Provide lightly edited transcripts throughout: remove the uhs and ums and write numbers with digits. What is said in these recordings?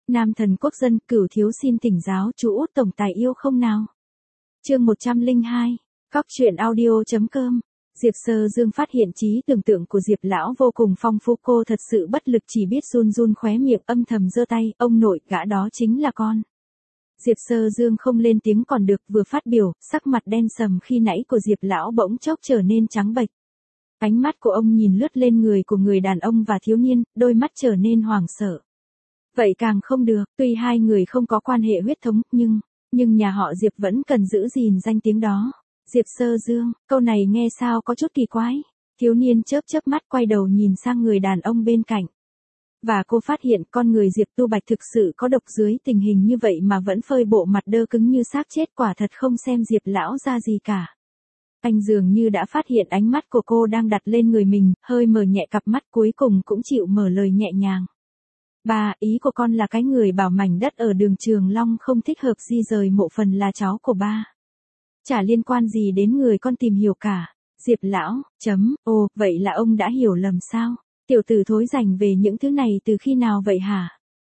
Nam thần quốc dân, Cửu thiếu xin thỉnh giáo chú Út tổng tài yêu không nào. Chương 102. Góc truyện audio.com. Diệp Sơ Dương phát hiện trí tưởng tượng của Diệp lão vô cùng phong phú, cô thật sự bất lực chỉ biết run run khóe miệng âm thầm giơ tay, ông nội, gã đó chính là con. Diệp Sơ Dương không lên tiếng còn được, vừa phát biểu, sắc mặt đen sầm khi nãy của Diệp lão bỗng chốc trở nên trắng bệch. Ánh mắt của ông nhìn lướt lên người của người đàn ông và thiếu niên, đôi mắt trở nên hoảng sợ. Vậy càng không được, tuy hai người không có quan hệ huyết thống, nhưng nhà họ Diệp vẫn cần giữ gìn danh tiếng đó. Diệp Sơ Dương, câu này nghe sao có chút kỳ quái. Thiếu niên chớp chớp mắt quay đầu nhìn sang người đàn ông bên cạnh. Và cô phát hiện con người Diệp Tu Bạch thực sự có độc, dưới tình hình như vậy mà vẫn phơi bộ mặt đơ cứng như xác chết, quả thật không xem Diệp lão ra gì cả. Anh dường như đã phát hiện ánh mắt của cô đang đặt lên người mình, hơi mở nhẹ cặp mắt, cuối cùng cũng chịu mở lời nhẹ nhàng. Ba, ý của con là cái người bảo mảnh đất ở đường Trường Long không thích hợp di rời mộ phần là cháu của ba. Chả liên quan gì đến người con tìm hiểu cả. Diệp lão, ồ, vậy là ông đã hiểu lầm sao? Tiểu tử thối rảnh về những thứ này từ khi nào vậy hả?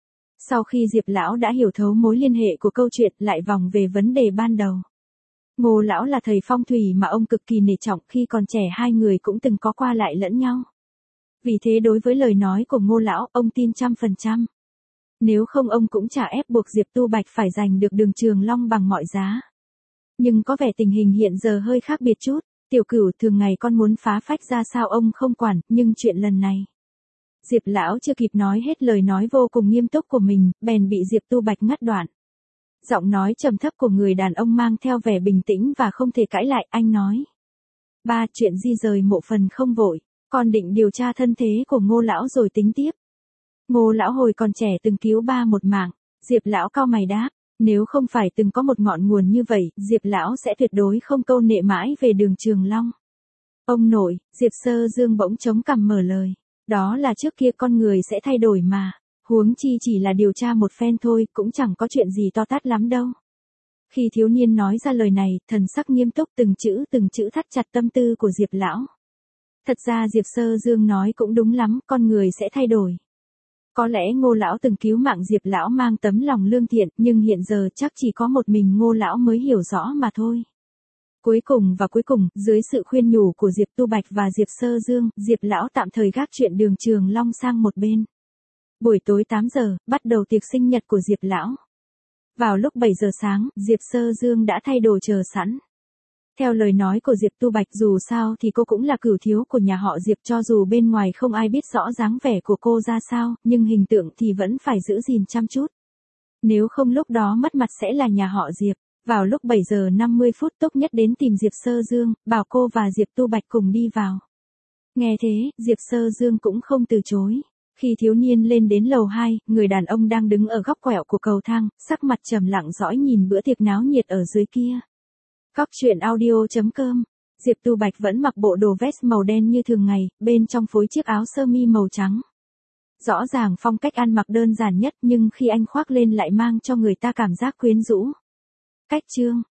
Sau khi Diệp lão đã hiểu thấu mối liên hệ của câu chuyện, lại vòng về vấn đề ban đầu. Ngô lão là thầy phong thủy mà ông cực kỳ nể trọng, khi còn trẻ hai người cũng từng có qua lại lẫn nhau. Vì thế đối với lời nói của Ngô lão, ông tin 100%. Nếu không ông cũng chả ép buộc Diệp Tu Bạch phải giành được đường Trường Long bằng mọi giá. Nhưng có vẻ tình hình hiện giờ hơi khác biệt chút. Tiểu Cửu, thường ngày con muốn phá phách ra sao ông không quản, nhưng chuyện lần này. Diệp lão chưa kịp nói hết lời nói vô cùng nghiêm túc của mình, bèn bị Diệp Tu Bạch ngắt đoạn. Giọng nói trầm thấp của người đàn ông mang theo vẻ bình tĩnh và không thể cãi lại, anh nói. Ba, chuyện di rời mộ phần không vội, con định điều tra thân thế của Ngô lão rồi tính tiếp. Ngô lão hồi còn trẻ từng cứu ba một mạng. Diệp lão cau mày đáp. Nếu không phải từng có một ngọn nguồn như vậy, Diệp lão sẽ tuyệt đối không câu nệ mãi về đường Trường Long. Ông nội, Diệp Sơ Dương bỗng chống cằm mở lời. Đó là trước kia con người sẽ thay đổi mà. Huống chi chỉ là điều tra một phen thôi, cũng chẳng có chuyện gì to tát lắm đâu. Khi thiếu niên nói ra lời này, thần sắc nghiêm túc từng chữ thắt chặt tâm tư của Diệp lão. Thật ra Diệp Sơ Dương nói cũng đúng lắm, con người sẽ thay đổi. Có lẽ Ngô lão từng cứu mạng Diệp lão mang tấm lòng lương thiện, nhưng hiện giờ chắc chỉ có một mình Ngô lão mới hiểu rõ mà thôi. Cuối cùng, dưới sự khuyên nhủ của Diệp Tu Bạch và Diệp Sơ Dương, Diệp lão tạm thời gác chuyện đường Trường Long sang một bên. Buổi tối 8 giờ, bắt đầu tiệc sinh nhật của Diệp lão. Vào lúc 7 giờ sáng, Diệp Sơ Dương đã thay đồ chờ sẵn. Theo lời nói của Diệp Tu Bạch, dù sao thì cô cũng là cửu thiếu của nhà họ Diệp, cho dù bên ngoài không ai biết rõ dáng vẻ của cô ra sao, nhưng hình tượng thì vẫn phải giữ gìn chăm chút. Nếu không lúc đó mất mặt sẽ là nhà họ Diệp. Vào lúc 7 giờ 50 phút Tốt Nhất đến tìm Diệp Sơ Dương, bảo cô và Diệp Tu Bạch cùng đi vào. Nghe thế, Diệp Sơ Dương cũng không từ chối. Khi thiếu niên lên đến lầu 2, người đàn ông đang đứng ở góc quẹo của cầu thang, sắc mặt trầm lặng dõi nhìn bữa tiệc náo nhiệt ở dưới kia. Góc truyện audio.com. Diệp Tu Bạch vẫn mặc bộ đồ vest màu đen như thường ngày, bên trong phối chiếc áo sơ mi màu trắng. Rõ ràng phong cách ăn mặc đơn giản nhất, nhưng khi anh khoác lên lại mang cho người ta cảm giác quyến rũ. Cách chương.